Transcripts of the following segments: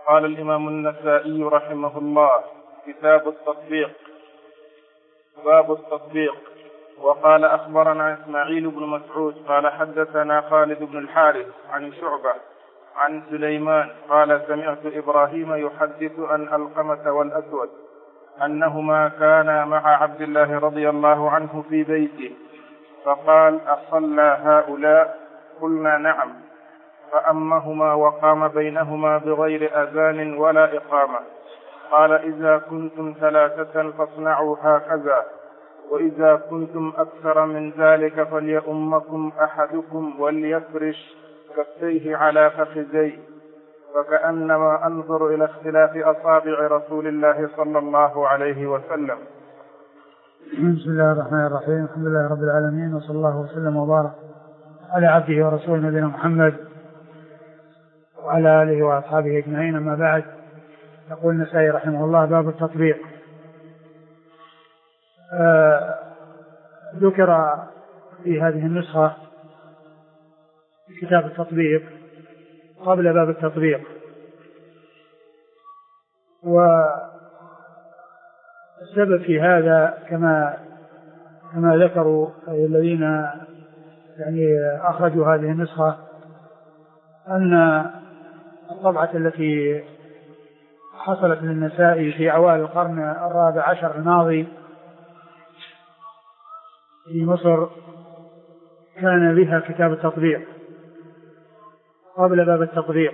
قال الإمام النسائي رحمه الله: كتاب التطبيق. باب التطبيق. وقال: أخبرنا إسماعيل بن مسعود قال حدثنا خالد بن الحارث عن شعبة عن سليمان قال: سمعت إبراهيم يحدث عن القمة والأسود أنهما كانا مع عبد الله رضي الله عنه في بيته، فقال: أصلى هؤلاء؟ قلنا: نعم. فأمهما وقام بينهما بغير أذان ولا إقامة. قال: إذا كنتم ثلاثة فاصنعوا هكذا، وإذا كنتم أكثر من ذلك فليؤمكم أحدكم وليفرش كفيه على فخذيه، فكأنما أنظر إلى اختلاف أصابع رسول الله صلى الله عليه وسلم. بسم الله الرحمن الرحيم. الحمد لله رب العالمين، وصلى الله وسلم وبارك على عبده ورسوله نبينا محمد وعلى آله وأصحابه أجمعين. أما بعد، يقول النسائي رحمه الله: باب التطبيق. ذكر في هذه النسخة كتاب التطبيق قبل باب التطبيق، والسبب في هذا كما ذكروا الذين يعني أخرجوا هذه النسخة أن الطبعة التي حصلت للنسائي في أوائل القرن الرابع عشر الماضي في مصر كان بها كتاب التطبيق قبل باب التطبيق.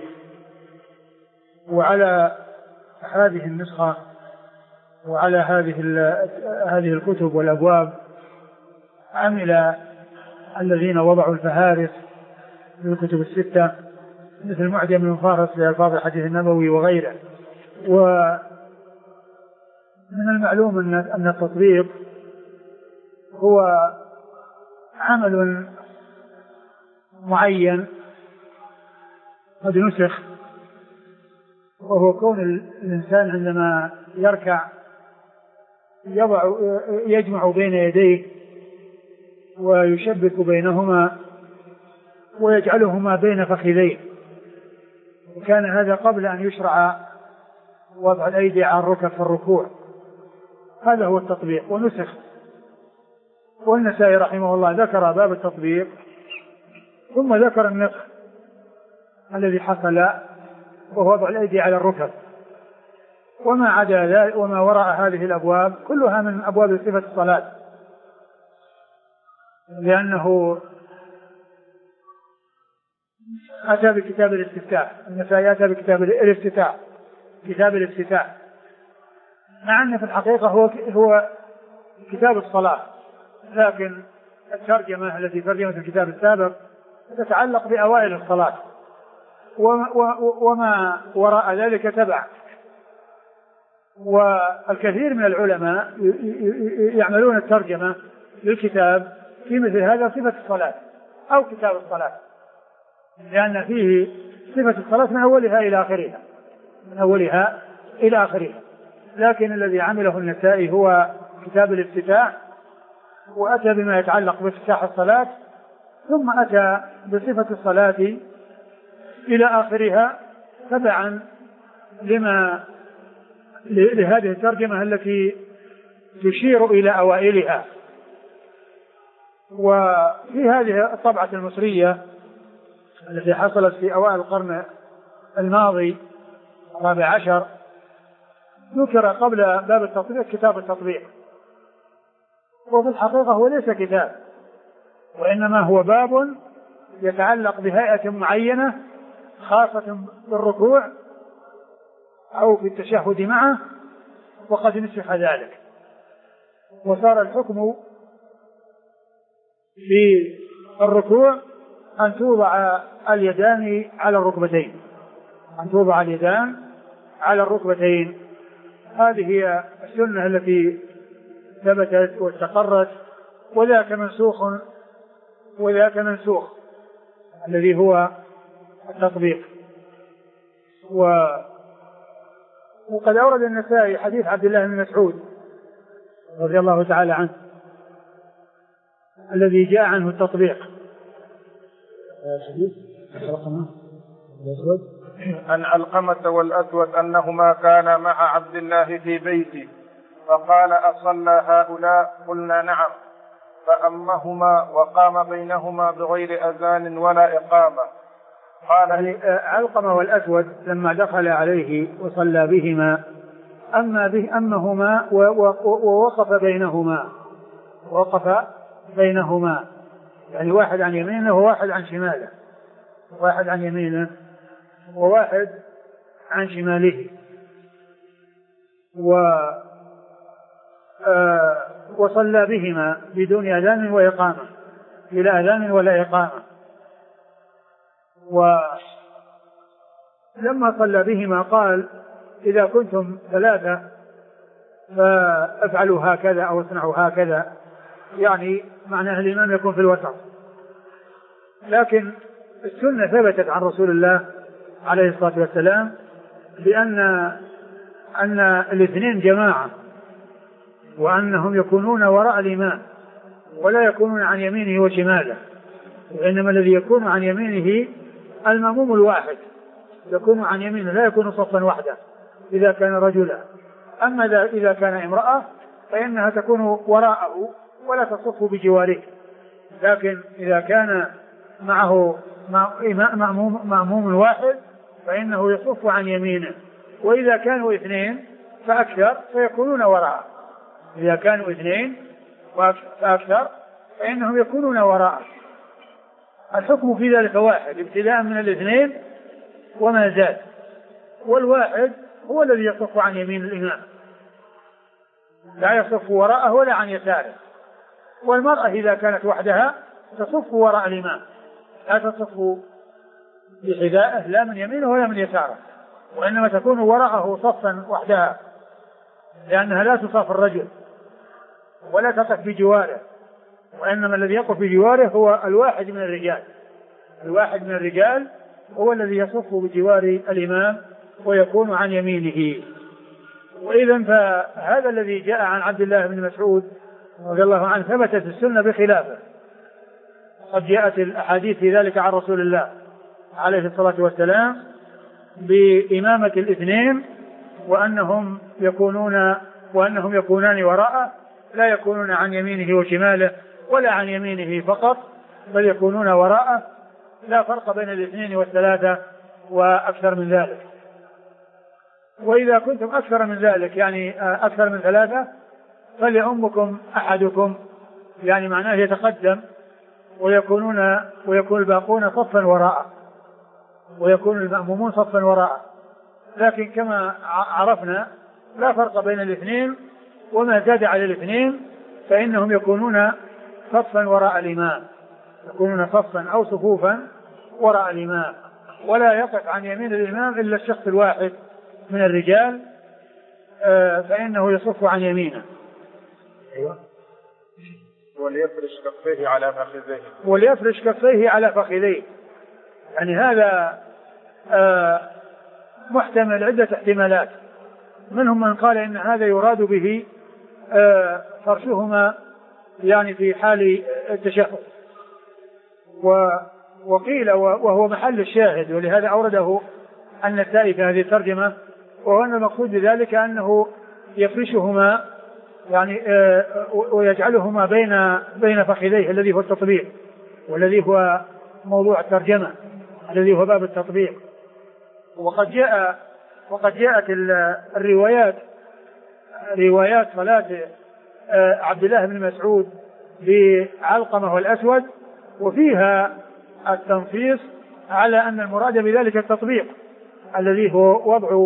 وعلى هذه النسخة وعلى هذه الكتب والأبواب عمل الذين وضعوا الفهارس للكتب الستة، مثل معجم المفارس لألفاظ الحديث النبوي وغيره. ومن المعلوم أن التطبيق هو عمل معين قد نسخ، وهو كون الإنسان عندما يركع يجمع بين يديه ويشبك بينهما ويجعلهما بين فخذيه، وكان هذا قبل أن يشرع وضع الأيدي على الركب في الركوع. هذا هو التطبيق ونسخ. والنسائي رحمه الله ذكر باب التطبيق ثم ذكر النسخ الذي حصل وهو وضع الأيدي على الركب. وما عدا ذلك وما وراء هذه الأبواب كلها من أبواب صفة الصلاة، لأنه أتى بكتاب الاستفتاح. النسائي أتى بكتاب الافتتاح، كتاب الافتتاح، مع أن في الحقيقة هو كتاب الصلاة، لكن الترجمة التي ترجمت الكتاب السابق تتعلق بأوائل الصلاة، وما وراء ذلك تبع. والكثير من العلماء يعملون الترجمة للكتاب في مثل هذا صفة الصلاة أو كتاب الصلاة، لأن فيه صفة الصلاة من أولها إلى آخرها. لكن الذي عمله النسائي هو كتاب الافتتاح، وأتى بما يتعلق بافتتاح الصلاة، ثم أتى بصفة الصلاة إلى آخرها تبعا لهذه الترجمة التي تشير إلى أوائلها. وفي هذه الطبعة المصرية التي حصلت في أوائل القرن الماضي الرابع عشر ذكر قبل باب التطبيق كتاب التطبيق، وفي الحقيقة هو ليس كتاب، وإنما هو باب يتعلق بهيئة معينة خاصة بالركوع أو في التشهد معه، وقد نسخ ذلك، وصار الحكم في الركوع أن توضع اليدان على الركبتين. هذه هي السنة التي ثبتت واستقرت، وذاك منسوخ الذي هو التطبيق. وقد أورد النسائي حديث عبد الله بن مسعود رضي الله تعالى عنه الذي جاء عنه التطبيق. عن علقمة والأسود أنهما كانا مع عبد الله في بيته فقال أصلى هؤلاء؟ قلنا نعم. فأمهما وقام بينهما بغير أذان ولا إقامة. قال يعني علقمة والأسود لما دخل عليه وصلى بهما أمهما ووقف بينهما يعني واحد عن يمينه وواحد عن شماله، واحد عن يمينه وواحد عن شماله، وصلى بهما بدون أذان وإقامة، بلا أذان ولا إقامة. ولما صلى بهما قال إذا كنتم ثلاثة فافعلوا هكذا أو اصنعوا هكذا، يعني معناه الإمام يكون في الوسط. لكن السنة ثبتت عن رسول الله عليه الصلاة والسلام بأن الاثنين جماعة، وأنهم يكونون وراء الإمام ولا يكونون عن يمينه وشماله، وإنما الذي يكون عن يمينه المأموم الواحد يكون عن يمينه، لا يكون صفا وحده إذا كان رجلا. أما إذا كان امرأة فإنها تكون وراءه ولا تصف بجواره، لكن إذا كان معه مأموم واحد فإنه يصف عن يمينه، وإذا كانوا اثنين فأكثر فيكونون وراءه، إذا كانوا اثنين فأكثر فإنهم يكونون وراءه. الحكم في ذلك واحد ابتداء من الاثنين وما زاد، والواحد هو الذي يصف عن يمين الإمام، لا يصف وراءه ولا عن يساره. والمرأة إذا كانت وحدها تصف وراء الإمام، لا تصف بحذائه لا من يمينه ولا من يساره، وإنما تكون وراءه صفا وحدها، لأنها لا تصف الرجل ولا تقف بجواره، وإنما الذي يقف بجواره هو الواحد من الرجال. الواحد من الرجال هو الذي يصف بجوار الإمام ويكون عن يمينه. وإذا فهذا الذي جاء عن عبد الله بن مسعود رضي الله عنه ثبتت السنة بخلافه، قد جاءت الأحاديث في ذلك عن رسول الله عليه الصلاة والسلام بإمامة الاثنين، وأنهم يكونان وراءه، لا يكونون عن يمينه وشماله ولا عن يمينه فقط، بل يكونون وراءه، لا فرق بين الاثنين والثلاثة وأكثر من ذلك. وإذا كنتم أكثر من ذلك يعني أكثر من ثلاثة فليؤمكم أحدكم، يعني معناه يتقدم ويكون الباقون صفا وراءه، ويكون المأمومون صفا وراءه. لكن كما عرفنا لا فرق بين الاثنين، وما زاد على الاثنين فإنهم يكونون صفا وراء الإمام، يكونون صفا أو صفوفا وراء الإمام، ولا يقف عن يمين الإمام إلا الشخص الواحد من الرجال، فإنه يصف عن يمينه. أيوة. وليفرش كفيه على فخذيه. يعني هذا محتمل عدة احتمالات، منهم من قال إن هذا يراد به فرشهما يعني في حال التشهد، وقيل وهو محل الشاهد، ولهذا أورده النسائي في هذه الترجمة، وهو أن المقصود بذلك أنه يفرشهما يعني ويجعلهما بين فخذيه، الذي هو التطبيق، والذي هو موضوع الترجمة، الذي هو باب التطبيق. وقد جاءت روايات صلاة عبد الله بن مسعود بعلقمة والأسود، وفيها التنصيص على أن المراد بذلك التطبيق، الذي هو وضع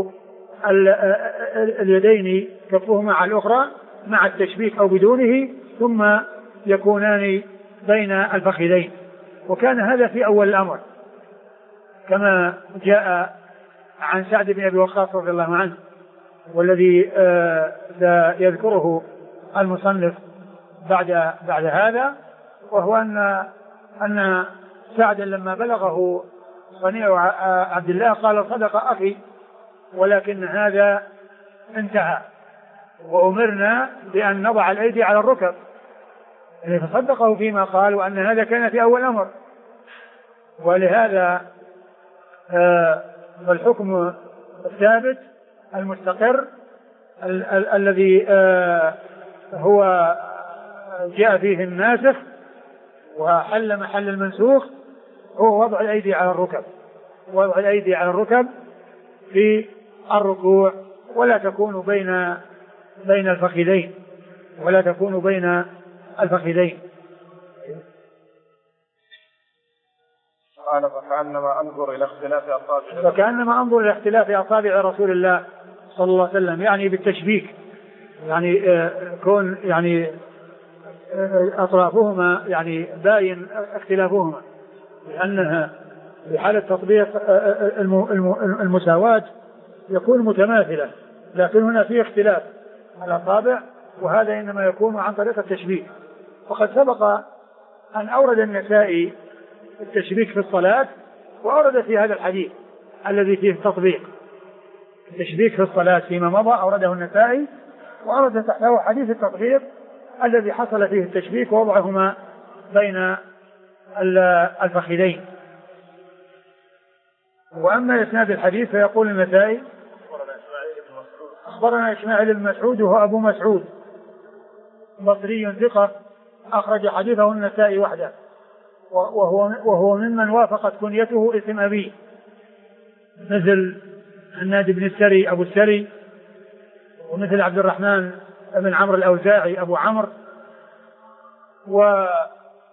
اليدين كفهما على الأخرى مع التشبيك أو بدونه، ثم يكونان بين الفخذين. وكان هذا في أول الأمر كما جاء عن سعد بن أبي وقاص رضي الله عنه، والذي سيذكره المصنف بعد هذا، وهو أن سعدا لما بلغه صنيع عبد الله قال صدق أخي، ولكن هذا انتهى، وأمرنا بأن نضع الأيدي على الركب، يعني فصدقه فيما قال، وأن هذا كان في أول أمر. ولهذا فالحكم الثابت المستقر الذي هو جاء فيه الناسخ وحل محل المنسوخ هو وضع الأيدي على الركب، وضع الأيدي على الركب في الركوع، ولا تكون بين الفخذين، ولا تكون بين الفخذين. قال فكأنما أنظر إلى اختلاف أصابع رسول الله صلى الله عليه وسلم، يعني بالتشبيك، يعني كون يعني أطرافهما يعني باين اختلافهما، لأنها في حالة تطبيق المساواة يكون متماثلة، لكن هنا في اختلاف الأصابع، وهذا إنما يكون عن طريق التشبيك. وقد سبق أن أورد النسائي التشبيك في الصلاة، وأورد في هذا الحديث الذي فيه التطبيق التشبيك في الصلاة فيما مضى أورده النسائي، وأورد تحته حديث التطبيق الذي حصل فيه التشبيك ووضعهما بين الفخذين. وأما إسناد الحديث فيقول النسائي أخبرنا إسماعيل بن مسعود وهو أبو مسعود بصري ثقة أخرج حديثه النسائي وحده، وهو ممن وافقت كنيته اسم أبيه، مثل حناد بن السري أبو السري، ومثل عبد الرحمن بن عمرو الأوزاعي أبو عمرو، وعدد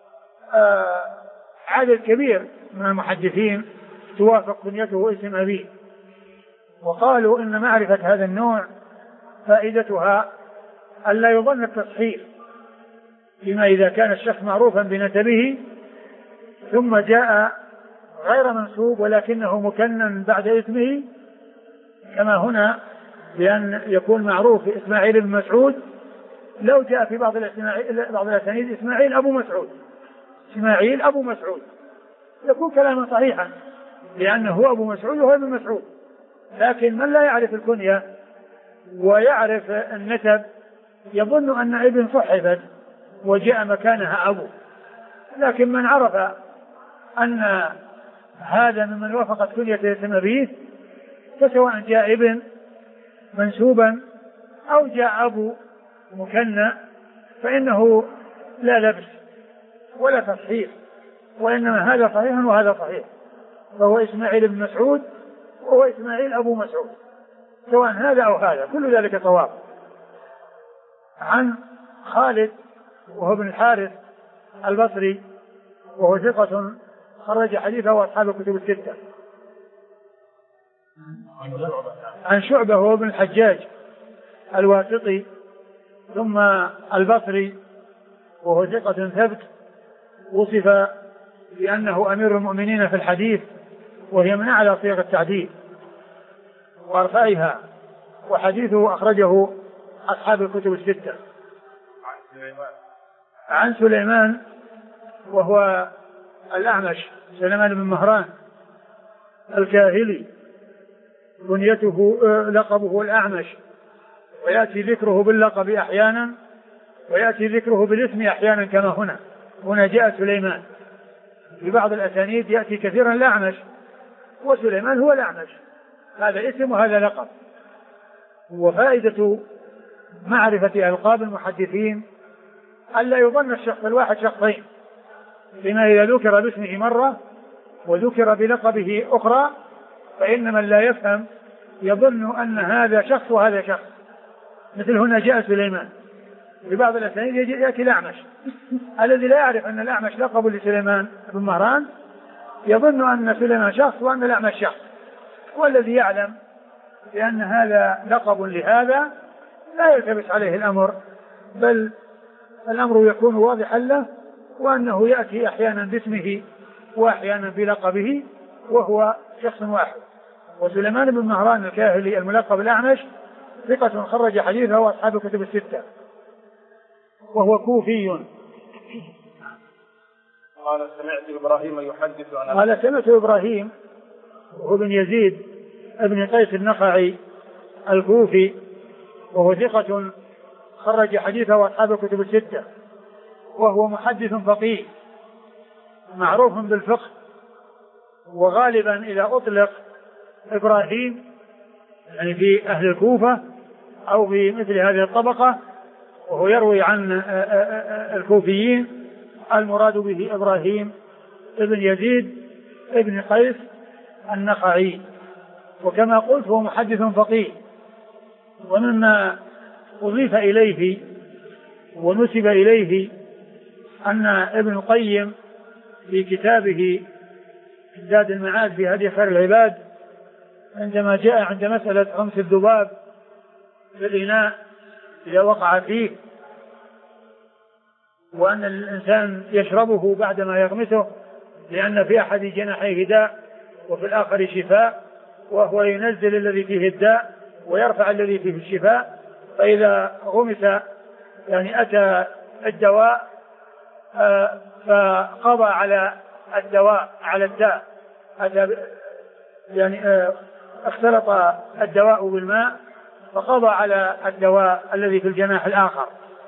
كبير من المحدثين توافق كنيته اسم أبيه. وقالوا إن معرفة هذا النوع فائدتها ألا يظن التصحيح فيما إذا كان الشخص معروفا بنسبه ثم جاء غير منسوب ولكنه مكنن بعد اسمه، كما هنا بأن يكون معروف إسماعيل بن مسعود، لو جاء في بعض الأسانيد إسماعيل أبو مسعود يكون كلاما صحيحا لأنه أبو مسعود وهو ابن مسعود. لكن من لا يعرف الكنية ويعرف النسب يظن أن ابن صحفت وجاء مكانها أبو، لكن من عرف أن هذا ممن وافقت كنية اسم أبيه، فسواء جاء ابن منسوبا أو جاء أبو مكنى فإنه لا لبس ولا تصحيح، وإنما هذا صحيح وهذا صحيح، فهو إسماعيل بن مسعود وهو إسماعيل أبو مسعود، سواء هذا أو هذا كل ذلك صواب. عن خالد وهو ابن الحارث البصري وهو ثقة خرج حديثه أصحاب الكتب الستة. عن شعبة وهو ابن الحجاج الواسطي ثم البصري وهو ثقة ثبت، وصف بأنه أمير المؤمنين في الحديث، وهي من أعلى صيغ التعديل وأرفعها، وحديثه أخرجه أصحاب الكتب الستة. عن سليمان وهو الأعمش سليمان بن مهران الكاهلي، بنيته لقبه الأعمش، ويأتي ذكره باللقب أحيانا ويأتي ذكره بالاسم أحيانا، كما هنا جاء سليمان. في بعض الأسانيد يأتي كثيرا الأعمش، وسليمان هو الأعمش، هذا اسم وهذا لقب. وفائدة معرفة ألقاب المحدثين ألا يظن الشخص الواحد شخصين، بما إذا ذكر باسمه مرة وذكر بلقبه أخرى فإن من لا يفهم يظن أن هذا شخص وهذا شخص. مثل هنا جاء سليمان، في بعض الأسانيد يأتي الأعمش، الذي لا يعرف أن الأعمش لقب لسليمان بن مهران يظن أن سليمان شخص وأن الأعمش شخص، والذي يعلم بأن هذا لقب لهذا لا يلتبس عليه الأمر، بل الأمر يكون واضحا له، وأنه يأتي أحيانا باسمه وأحيانا بلقبه وهو شخص واحد. وسليمان بن مهران الكاهلي الملقب الأعمش ثقة خرج حديثه وأصحاب الكتب الستة، وهو كوفي. قال سمعت إبراهيم يحدث عن قال سمعت إبراهيم وهو بن يزيد ابن قيس النخعي الكوفي، وهو ثقة خرج حديثه وأصحاب الكتب الستة، وهو محدث فقيه معروف بالفقه، وغالبا إذا أطلق إبراهيم يعني في أهل الكوفة أو في مثل هذه الطبقة، وهو يروي عن الكوفيين، المراد به إبراهيم ابن يزيد ابن قيس النخعي. وكما قلت هو محدث فقيه. ومما أضيف إليه ونسب إليه أن ابن القيم في كتابه زاد المعاد في هدي خير العباد عندما جاء عند مسألة خمس الذباب في الإناء إذا وقع فيه، وأن الإنسان يشربه بعدما يغمسه لأن في أحد جناحيه داء وفي الآخر شفاء، وهو ينزل الذي فيه الداء ويرفع الذي فيه الشفاء. فإذا غمس يعني أتى الدواء فقضى على الدواء على الداء، يعني اختلط الدواء بالماء فقضى على الدواء الذي في الجناح الآخر.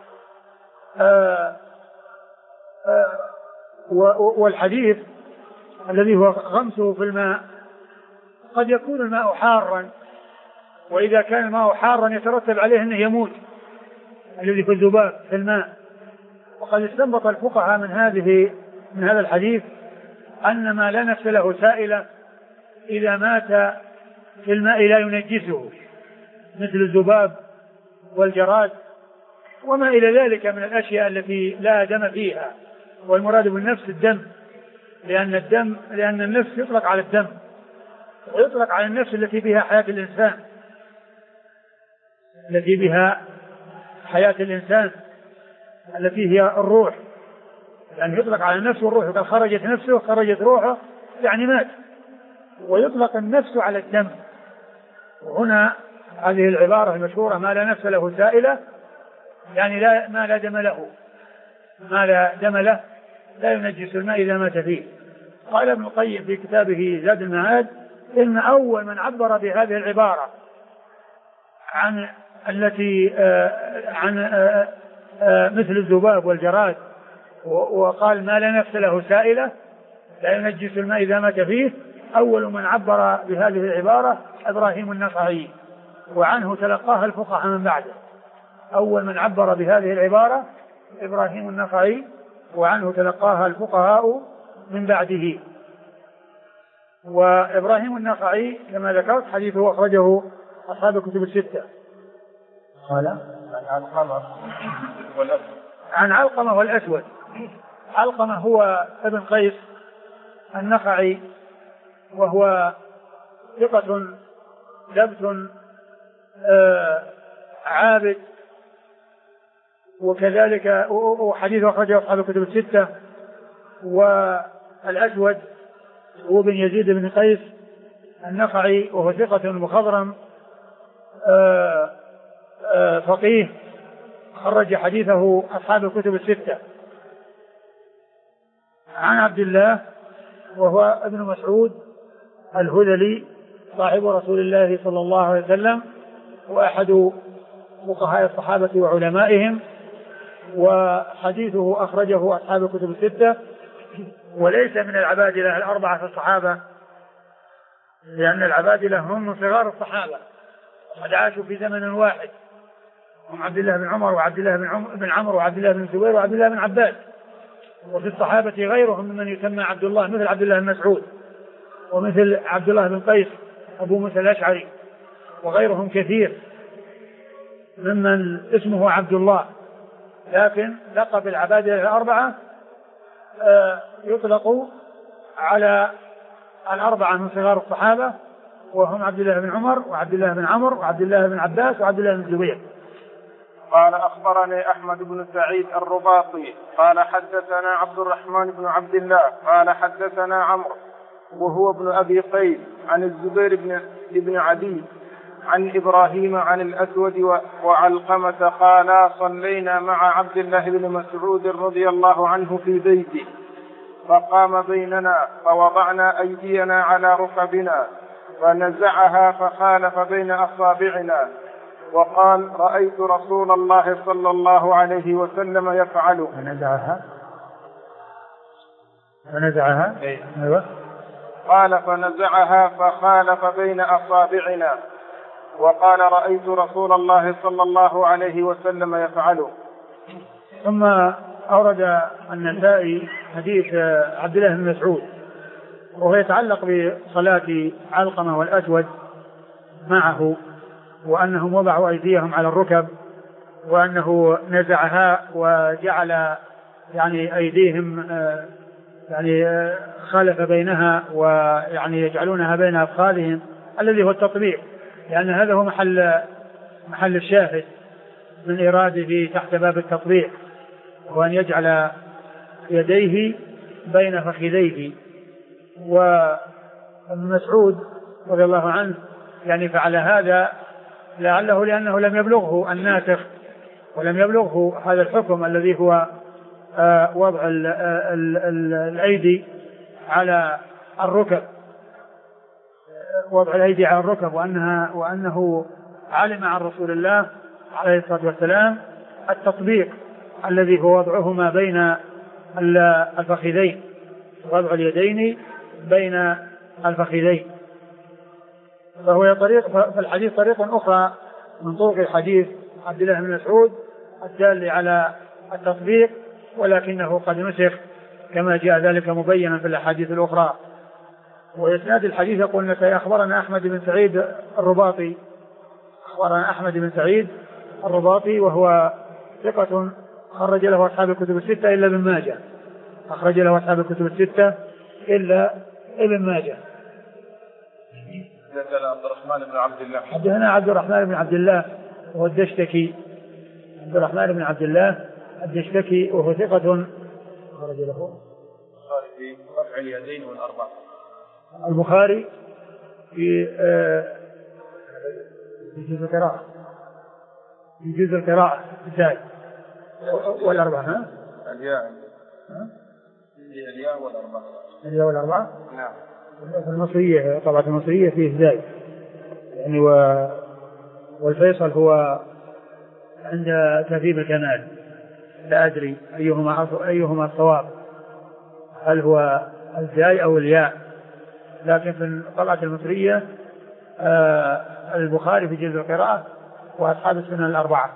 والحديث الذي هو غمسه في الماء قد يكون الماء حارا، وإذا كان الماء حارا يترتب عليه أنه يموت الذي في الذباب في الماء. وقد استنبط الفقهاء من هذا الحديث أن ما لا نفس له سائلة إذا مات في الماء لا ينجسه، مثل الذباب والجراد وما إلى ذلك من الأشياء التي لا دم فيها. والمراد بالنفس الدم، لأن النفس يطلق على الدم ويطلق على النفس التي بها حياة الإنسان، التي بها حياة الإنسان التي هي الروح، يعني يطلق على النفس والروح. وقال خرجت نفسه خرجت روحه يعني مات. ويطلق النفس على الدم. وهنا هذه العبارة المشهورة ما لا نفس له سائلة، يعني ما لا دم له، ما لا دم له لا ينجس الماء إذا مات فيه. قال ابن القيم في كتابه زاد المعاد إن أول من عبر بهذه العبارة عن التي عن مثل الذباب والجراد وقال ما لا نفس له سائلة لا ينجس الماء إذا مات فيه، أول من عبر بهذه العبارة إبراهيم النخعي، وعنه تلقاها الفقهاء من بعده. أول من عبر بهذه العبارة إبراهيم النخعي، وعنه تلقاها الفقهاء من بعده. وإبراهيم النخعي كما ذكرت حديثه أخرجه أصحاب الكتب الستة. قال عن علقمة والأسود. علقمة هو ابن قيس النخعي، وهو ثقة ثبت عابد، وكذلك وحديثه أخرجه أصحاب الكتب الستة. والأسود هو بن يزيد بن قيس النخعي، وهو ثقة مخضرم فقيه، خرج حديثه أصحاب الكتب الستة. عن عبد الله وهو ابن مسعود الهذلي صاحب رسول الله صلى الله عليه وسلم، وأحد فقهاء الصحابة وعلمائهم، وحديثه أخرجه أصحاب الكتب الستة. وليس من العبادلة الأربعة في الصحابة، لأن العبادلة هم من صغار الصحابة قد عاشوا في زمن واحد، هم عبد الله بن عمر وعبد الله بن عمرو وعبد الله بن الزبير وعبد الله بن عباس. وفي الصحابة غيرهم ممن يسمى عبد الله، مثل عبد الله بن مسعود ومثل عبد الله بن قيس أبو موسى الأشعري، وغيرهم كثير ممن اسمه عبد الله. لكن لقب العبادلة الأربعة يطلق على الأربعة من صغار الصحابة، وهم عبد الله بن عمر وعبد الله بن عمرو وعبد الله بن عباس وعبد الله بن الزبير. قال أخبرني أحمد بن سعيد الرباطي قال حدثنا عبد الرحمن بن عبد الله قال حدثنا عمرو وهو ابن أبي قيس عن الزبير بن عدي عن إبراهيم عن الأسود وعلقمة قال صلينا مع عبد الله بن مسعود رضي الله عنه في بيته، فقام بيننا فوضعنا أيدينا على ركبنا فنزعها فخالف بين أصابعنا وقال رأيت رسول الله صلى الله عليه وسلم يفعله. فنزعها أيوة. قال فنزعها فخالف بين أصابعنا، وقال رأيت رسول الله صلى الله عليه وسلم يفعله. ثم أورد النسائي حديث عبد الله بن مسعود وهو يتعلق بصلاة علقمة والأسود معه، وأنهم وضعوا أيديهم على الركب، وأنه نزعها وجعل يعني أيديهم يعني خالف بينها، ويعني يجعلونها بين أفخاذهم الذي هو التطبيق، لأن هذا هو محل الشاهد من إراده تحت باب التطبيق، وأن يجعل يديه بين فخذيه. وابن مسعود رضي الله عنه يعني فعل هذا لعله لأنه لم يبلغه الناسخ، ولم يبلغه هذا الحكم الذي هو وضع الأيدي على الركب، وضع الأيدي على الركب، وأنه علم عن رسول الله عليه الصلاة والسلام التطبيق الذي هو وضعهما بين الفخذين، وضع اليدين بين الفخذين. فالحديث طريق أخرى من طرق الحديث عبد الله بن مسعود الدال على التطبيق، ولكنه قد نسخ كما جاء ذلك مبينا في الأحاديث الأخرى. وإسناد الحديث يقول النسائي أخبرنا أحمد بن سعيد الرباطي، وهو ثقة خرج له أصحاب الكتب الستة إلا ابن ماجه، أخرج له أصحاب الكتب الستة إلا ابن ماجه. حدثنا عبد الرحمن بن عبد الله، حدثنا عبد الرحمن بن عبد الله وهو الدشتكي، عبد الرحمن بن عبد الله الدشتكي وهو ثقة خرج له في رفع اليدين والأربعة، البخاري في جزء القراءة ازاي والأربعة الياء والأربعة نعم. المصرية طبعا المصرية فيه ازاي يعني والفيصل هو عند تهذيب الكمال، لا أدري أيهما الصواب، هل هو الزاي أو الياء، لكن في الطبعة المصرية البخاري في جزء القراءة وأصحاب السنن الأربعة.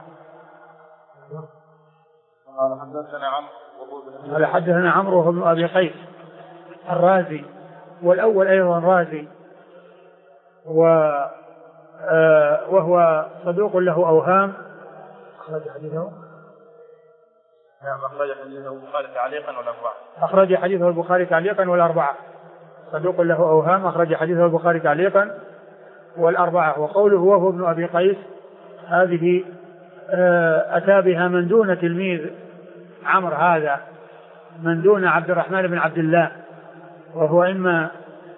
حدثنا عمرو وهو ابن أبي قيس الرازي، والأول أيضا رازي، وهو صدوق له أوهام، أخرج حديثه البخاري تعليقا والأربعة، أخرج حديثه البخاري تعليقا والأربعة، صدوق له أوهام أخرج حديثه البخاري تعليقا والأربعة. وقوله وهو ابن أبي قيس هذه أتى بها من دون تلميذ عمرو هذا، من دون عبد الرحمن بن عبد الله، وهو إما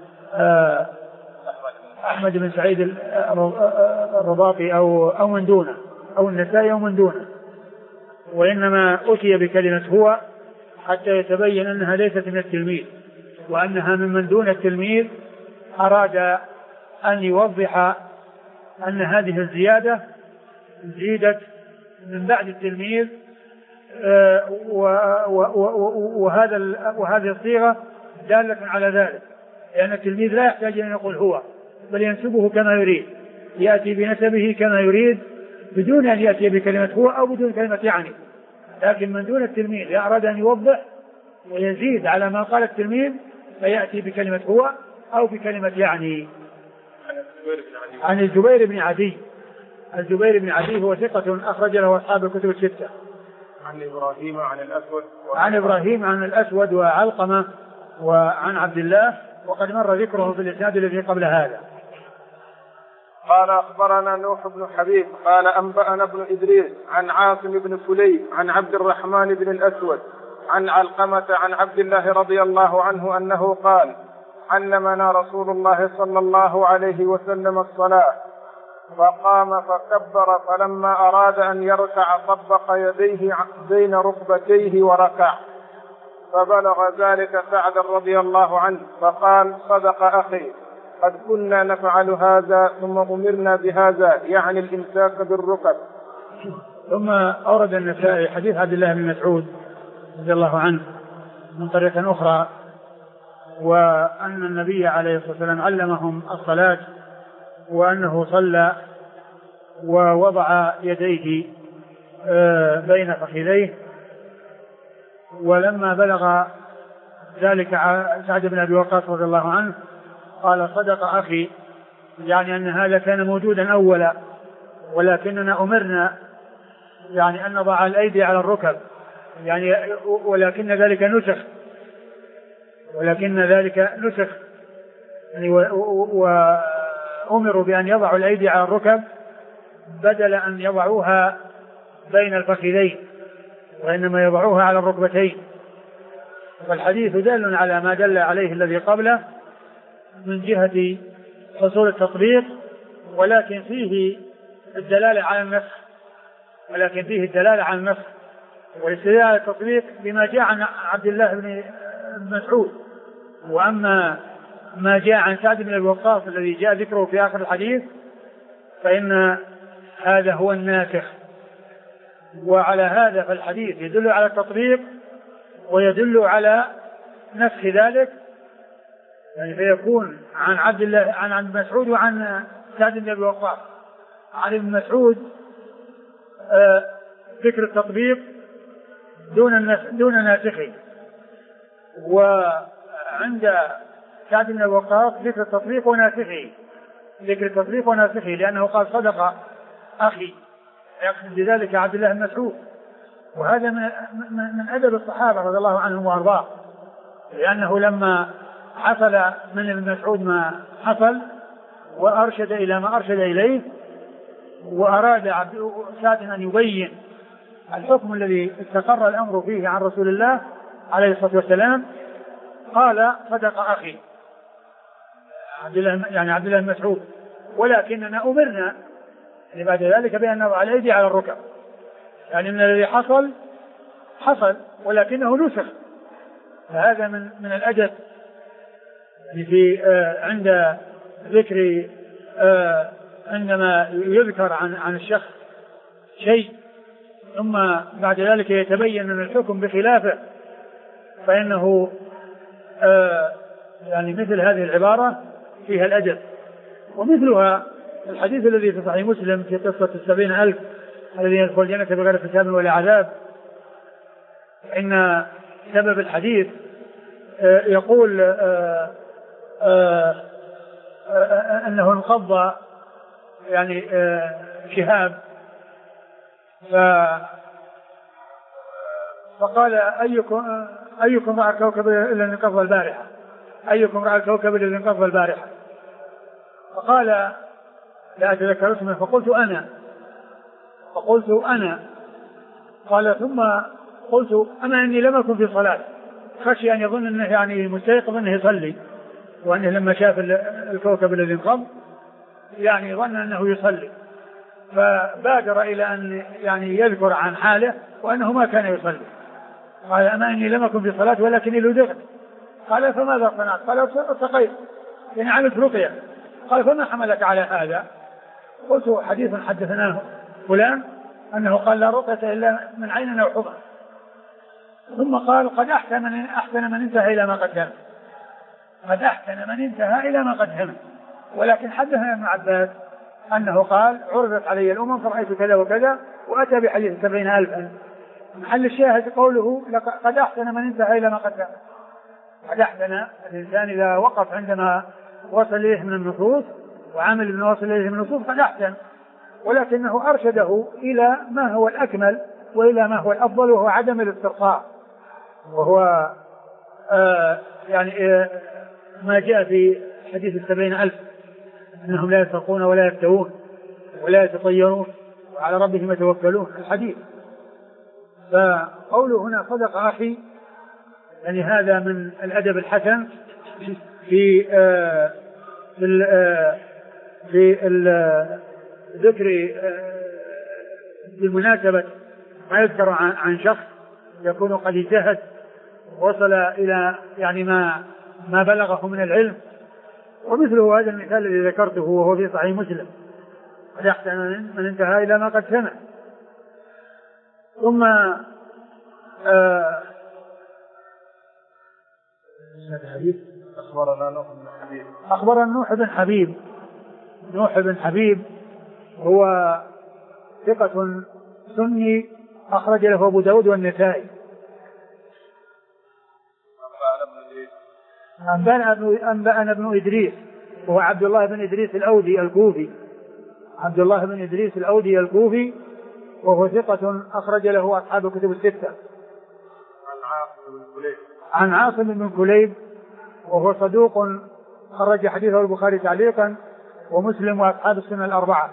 أحمد بن سعيد الرباطي أو من دونه، أو النسائي أو من دونه، وإنما أتي بكلمة هو حتى يتبين أنها ليست من التلميذ، وأنها من دون التلميذ. أراد أن يوضح أن هذه الزيادة زيدت من بعد التلميذ، وهذه الصيغة دالة على ذلك، لأن التلميذ لا يحتاج أن يقول هو، بل ينسبه كما يريد، يأتي بنسبه كما يريد بدون أن يأتي بكلمة هو أو بدون كلمة يعني. لكن من دون التلميذ أراد أن يوضح ويزيد على ما قال التلميذ، فيأتي بكلمة هو أو بكلمة يعني. عن الزبير بن عدي، الزبير بن عدي هو ثقة أخرج له أصحاب الكتب الستة. عن إبراهيم عن الأسود وعلقمة وعن عبد الله، وقد مر ذكره في الإسناد الذي قبل هذا. قال أخبرنا نوح بن حبيب قال أنبأنا ابن إدريس عن عاصم بن فليح عن عبد الرحمن بن الأسود عن علقمة عن عبد الله رضي الله عنه أنه قال علمنا رسول الله صلى الله عليه وسلم الصلاة، فقام فكبر، فلما أراد أن يركع طبق يديه بين ركبتيه وركع، فبلغ ذلك سعد رضي الله عنه فقال صدق أخي، قد كنا نفعل هذا ثم أمرنا بهذا، يعني الإمساك بالركب. ثم أورد النسائي حديث عبد الله بن مسعود رضي الله عنه من طريق أخرى وأن النبي عليه الصلاة والسلام علمهم الصلاة، وأنه صلى ووضع يديه بين فخذيه. ولما بلغ ذلك سعد بن أبي وقاص رضي الله عنه قال صدق أخي، يعني أن هذا كان موجودا أولا، ولكننا أمرنا يعني أن نضع الأيدي على الركب، يعني ولكن ذلك نسخ يعني وأمروا بأن يضعوا الأيدي على الركب بدل أن يضعوها بين الفخذين، وإنما يضعوها على الركبتين. فالحديث دال على ما دل عليه الذي قبله من جهة حصول التطبيق، ولكن فيه الدلالة على النسخ، والاستدلال على التطبيق بما جاء عن عبد الله بن مسعود. وأما ما جاء عن سعد بن أبي وقاص الذي جاء ذكره في آخر الحديث فإن هذا هو الناسخ. وعلى هذا فالحديث يدل على التطبيق ويدل على نسخ ذلك، يعني فيكون عن عبد الله عن ابن مسعود وعن سعد بن أبي وقاص. عن ابن مسعود ذكر التطبيق دون ناسخه، وعند سعد بن أبي وقاص ذكر التطبيق وناسخه، لأنه قال صدق أخي، يقصد بذلك عبد الله بن مسعود. وهذا من أدب الصحابة رضي الله عنهم وأرضاه، لأنه لما حصل من ابن مسعود ما حصل وأرشد إلى ما أرشد إليه، وأراد سعد أن يبين الحكم الذي استقر الأمر فيه عن رسول الله عليه الصلاة والسلام، قال صدق أخي عبد الله بن مسعود، ولكننا أمرنا يعني بعد ذلك بأن نضع الأيدي على الركب، يعني أن الذي حصل ولكنه نسخ. فهذا من الأدب في عند ذكر عندما يذكر عن الشخص شيء ثم بعد ذلك يتبين أن الحكم بخلافه، فإنه يعني مثل هذه العبارة فيها الأدب. ومثلها الحديث الذي في صحيح مسلم في قصة 70,000 الذين يدخل الجنة بغير حساب ولا عذاب، إن سبب الحديث يقول أنه انقض يعني شهاب، فقال أيكم رأى الكوكب الذي انقض البارحة، فقال لا أتذكر اسمه، فقلت أنا قال ثم قلت أما إني لم أكن في صلاة، خشي أن يظن أنه يعني مستيقظ أنه يصلي، وأنه لما شاف الكوكب الذي انقض يعني ظن أنه يصلي، فبادر إلى أن يعني يذكر عن حاله وأنه ما كان يصلي. قال أما إني لم أكن في صلاة ولكني لدغت. قال فماذا صنعت؟ قال ارتقيت، يعني عملت رقية. قال فما حملك على هذا؟ قلت حديث حدثناه فلان أنه قال لا رقية إلا من عين أو حمى. ثم قال قد أحسن من انتهى إلى ما قد هم. ولكن حدثنا ابن عباس أنه قال عرضت علي الأمم فرأيت كذا وكذا، وأتى بحديث 70,000. محل الشاهد قوله قد أحسن من انتهى إلى ما قد هم. قد أحسن الإنسان إذا وقف عندما وصل إليه من النصوص وعمل بما وصل إليه من النصوص قد أحسن، ولكنه أرشده إلى ما هو الأكمل وإلى ما هو الأفضل، وهو عدم الاسترقاء، وهو يعني ما جاء في حديث 70,000 أنهم لا يسترقون ولا يفتوون ولا يتطيرون وعلى ربهم يتوكلون الحديث. فقوله هنا صدق أخي، يعني هذا من الأدب الحسن في ذكر بمناسبة ما يذكر عن شخص يكون قد اجتهد وصل إلى يعني ما بلغه من العلم. ومثله هذا المثال الذي ذكرته وهو في صحيح مسلم قد أحسن من انتهى إلى ما قد سمع. ثم الحديث أخبرنا نوح بن حبيب. أخبرنا نوح بن حبيب. نوح بن حبيب هو ثقة سني أخرج له أبو داود والنسائي. أنبأنا ابن إدريس وهو عبد الله بن إدريس الأودي الكوفي. عبد الله بن إدريس الأودي الكوفي وهو ثقة أخرج له أصحاب الكتب الستة. عن عاصم بن كليب وهو صدوق خرج حديثه البخاري تعليقا ومسلم وأصحاب السنة الأربعة.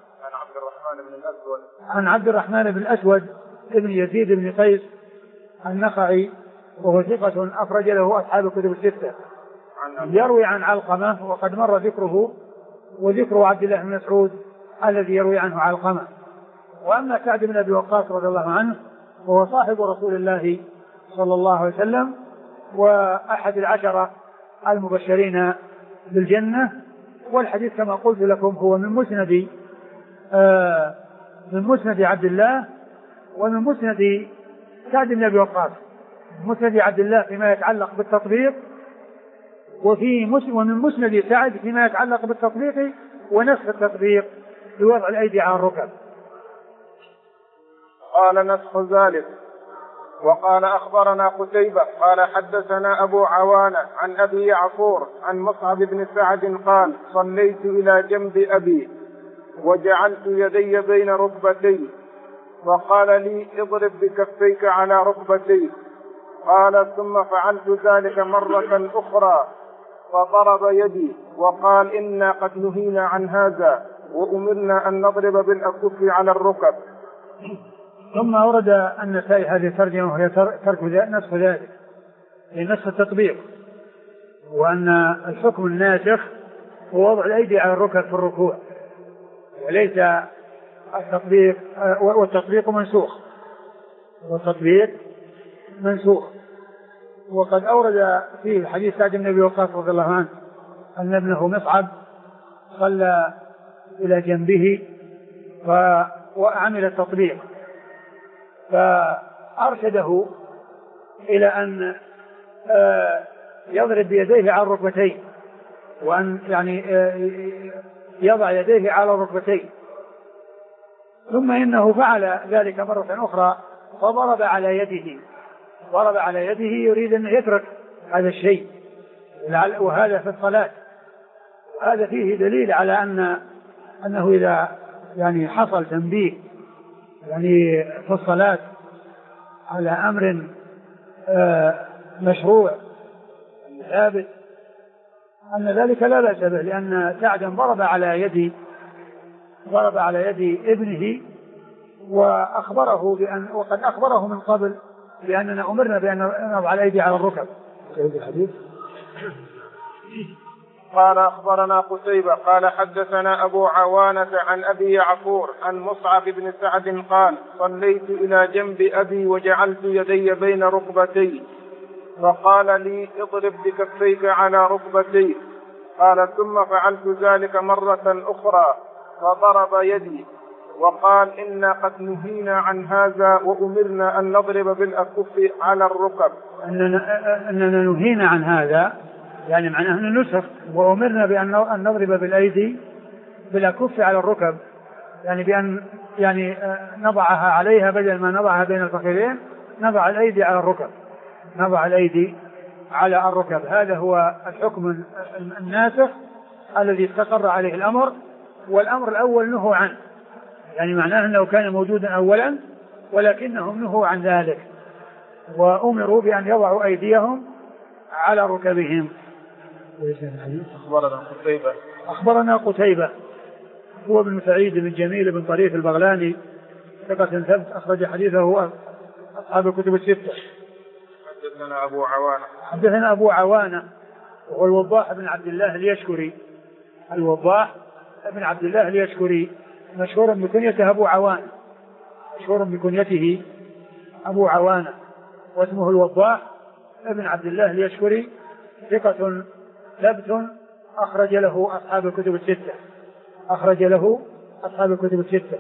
عن عبد الرحمن بن الأسود ابن يزيد بن قيس النخعي وهو ثقة أخرج له أصحاب الكتب الستة. يروي عن علقمة وقد مر ذكره وذكر عبد الله بن مسعود الذي يروي عنه علقمة. وأما سعد بن أبي وقاص رضي الله عنه وهو صاحب رسول الله صلى الله عليه وسلم وأحد العشرة المبشرين بالجنة. والحديث كما قلت لكم هو من مسند عبد الله ومن مسند سعد بن أبي وقاص. مسند عبد الله فيما يتعلق بالتطبيق ومن مسند سعد فيما يتعلق بالتطبيق ونسخ التطبيق بوضع الأيدي على الركب. قال نسخ ذلك. وقال أخبرنا قتيبة قال حدثنا أبو عوانة عن أبي يعفور عن مصعب بن سعد قال صليت إلى جنب أبي وجعلت يدي بين ركبتي فقال لي اضرب بكفيك على ركبتي. قال ثم فعلت ذلك مرة أخرى فضرب يدي وقال إنا قد نهينا عن هذا وأمرنا أن نضرب بالأكف على الركب. ثم أورد النسائي هذه الترجمة وهي ترك نسخ ذلك لنسخ التطبيق وأن الحكم الناسخ هو وضع الأيدي على الركب في الركوع وليس التطبيق. والتطبيق منسوخ. وقد أورد فيه حديث سعد بن أبي وقاص رضي الله عنه أن ابنه مصعب صلى إلى جنبه وعمل التطبيق فأرشده إلى أن يضرب بيديه على الركبتين وأن يضع يديه على الركبتين. ثم إنه فعل ذلك مرة أخرى فضرب على يده يريد أن يترك هذا الشيء وهذا في الصلاة. هذا فيه دليل على أنه إذا حصل تنبيه في الصلاة على أمر مشروع ثابت أن ذلك لا بأس به لأن سعدا ضرب على يد ابنه وقد أخبره من قبل بأننا أمرنا بأن نضع الأيدي على الركب. قال أخبرنا قتيبة قال حدثنا أبو عوانة عن أبي يعفور عن مصعب بن سعد قال صليت إلى جنب أبي وجعلت يدي بين ركبتي فقال لي اضرب بكفيك على ركبتي. قال ثم فعلت ذلك مرة أخرى فضرب يدي وقال إنا قد نهينا عن هذا وأمرنا أن نضرب بالأكف على الركب. أننا نهينا عن هذا معناه أن نسخ وأمرنا بأن نضرب بالأيدي بالأكف على الركب بأن نضعها عليها بدل ما نضعها بين الفخذين نضع الأيدي على الركب. هذا هو الحكم الناسخ الذي استقر عليه الأمر. والأمر الأول نهوا عنه معناه أنه كان موجودا أولا ولكنهم نهوا عن ذلك وأمروا بأن يضعوا أيديهم على ركبهم. أخبرنا قتيبة هو بن سعيد بن جميل بن طريف البغلاني ثقة ثبت أخرج حديثه أصحاب الكتب الستة. حدثنا أبو عوانة وهو الوضاح بن عبد الله اليشكري مشهور بكنيته أبو عوانة واسمه الوضاح ابن عبد الله اليشكري ثقة ثبت أخرج له أصحاب الكتب الستة.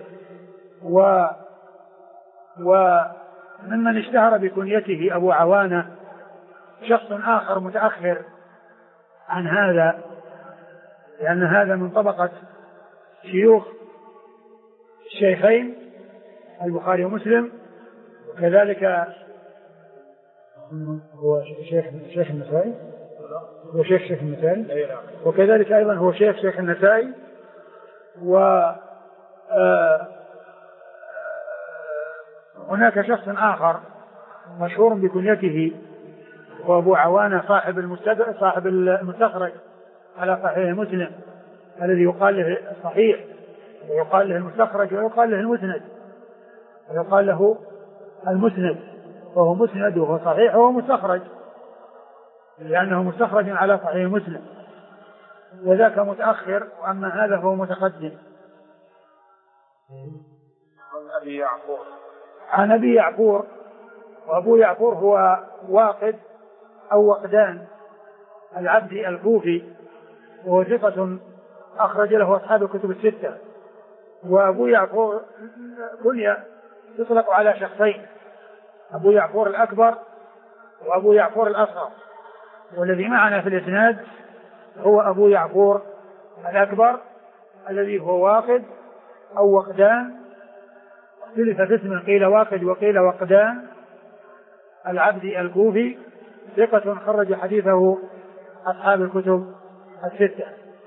وممن اشتهر بكنيته أبو عوانة شخص آخر متأخر عن هذا، لأن هذا من طبقة شيوخ الشيخين البخاري ومسلم، وكذلك هو شيخ النسائي، هو شيخ النسائي، وكذلك أيضا هو شيخ النسائي. هناك شخص آخر مشهور بكنيته وأبو عوانة صاحب المستخرج على صحيح مسلم، الذي يقال له الصحيح ويقال له المستخرج ويقال له المسند، ويقال له المسند، وهو مسند وهو صحيح وهو مستخرج، لأنه مستخرج على صحيح مسلم، وذاك متأخر، وأما هذا هو متقدم. عن أبي يعقور، وأبو يعقور هو واقد أو وقدان العبدي الكوفي، وهو ثقة أخرج له أصحاب الكتب الستة. وأبو يعقور كنية تطلق على شخصين، أبو يعقور الأكبر وأبو يعقور الأصغر، والذي معنا في الإسناد هو أبو يعقور الأكبر الذي هو واقد أو وقدان، اختلف في اسمه، قيل واقد وقيل وقدان، العبدي الكوفي، ثقة خرج حديثه أصحاب الكتب الستة.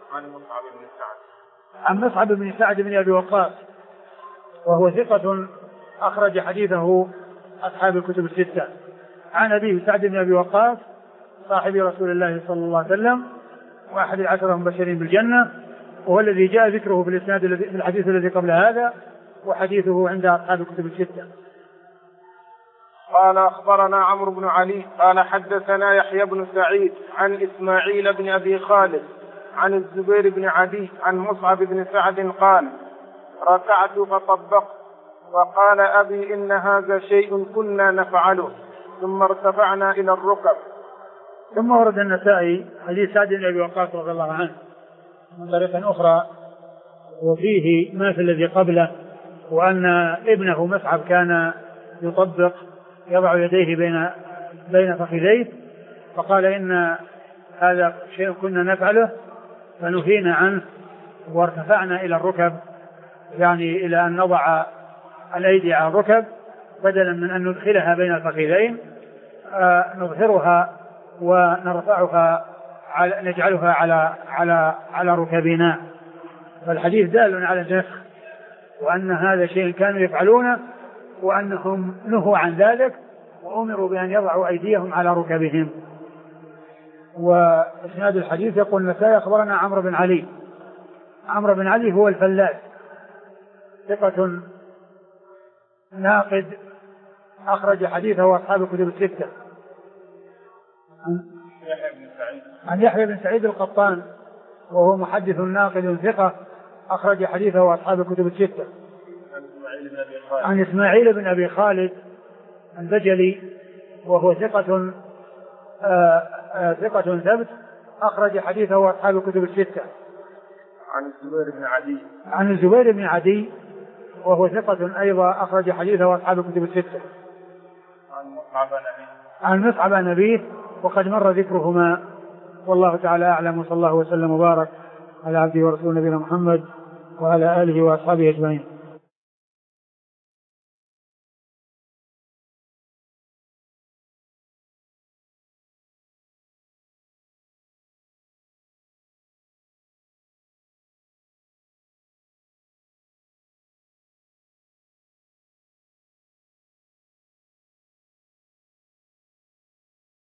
عن مصعب بن سعد بن أبي وقاص، وهو ثقة أخرج حديثه أصحاب الكتب الستة. عن أبيه سعد بن أبي وقاص صاحب رسول الله صلى الله عليه وسلم وأحد العشرة المبشرين بالجنة، وهو الذي جاء ذكره في الإسناد في الحديث الذي قبل هذا، وحديثه عند أصحاب الكتب الستة. قال أخبرنا عمرو بن علي قال حدثنا يحيى بن سعيد عن إسماعيل بن أبي خالد عن الزبير بن عدي عن مصعب بن سعد قال ركعت فطبقت، وقال أبي إن هذا شيء كنا نفعله، ثم ارتفعنا إلى الركب. ثم ورد النسائي حديث سعد بن أبي وقاص رضي الله عنه من طريق أخرى، وفيه ما في الذي قبله، وأن ابنه مصعب كان يطبق يضع يديه بين فخذيه، فقال إن هذا شيء كنا نفعله فنهينا عنه وارتفعنا إلى الركب، يعني إلى أن نضع الأيدي على الركب بدلا من أن ندخلها بين الفخذين، نظهرها ونرفعها نجعلها على ركبنا. فالحديث دال على النسخ، وأن هذا شيء كانوا يفعلونه، وأنهم نهوا عن ذلك وأمروا بأن يضعوا أيديهم على ركبهم. وإسناد الحديث يقول النسائي أخبرنا عمرو بن علي. عمرو بن علي هو الفلاس، ثقة ناقد أخرج حديثه أصحاب الكتب الستة. عن يحيى بن سعيد القطان، وهو محدث ناقد ثقة أخرج حديثه أصحاب الكتب الستة. عن إسماعيل بن أبي خالد البجلي، وهو ثقة ثبت أخرج حديثه أصحاب الكتب الستة. عن الزبير بن عدي، وهو ثقة أيضا أخرج حديثه أصحاب الكتب الستة. عن مصعب نبيه، وقد مر ذكرهما، والله تعالى أعلم، وصلى الله وسلم وبارك على عبده ورسوله نبينا محمد وعلى آله وأصحابه أجمعين.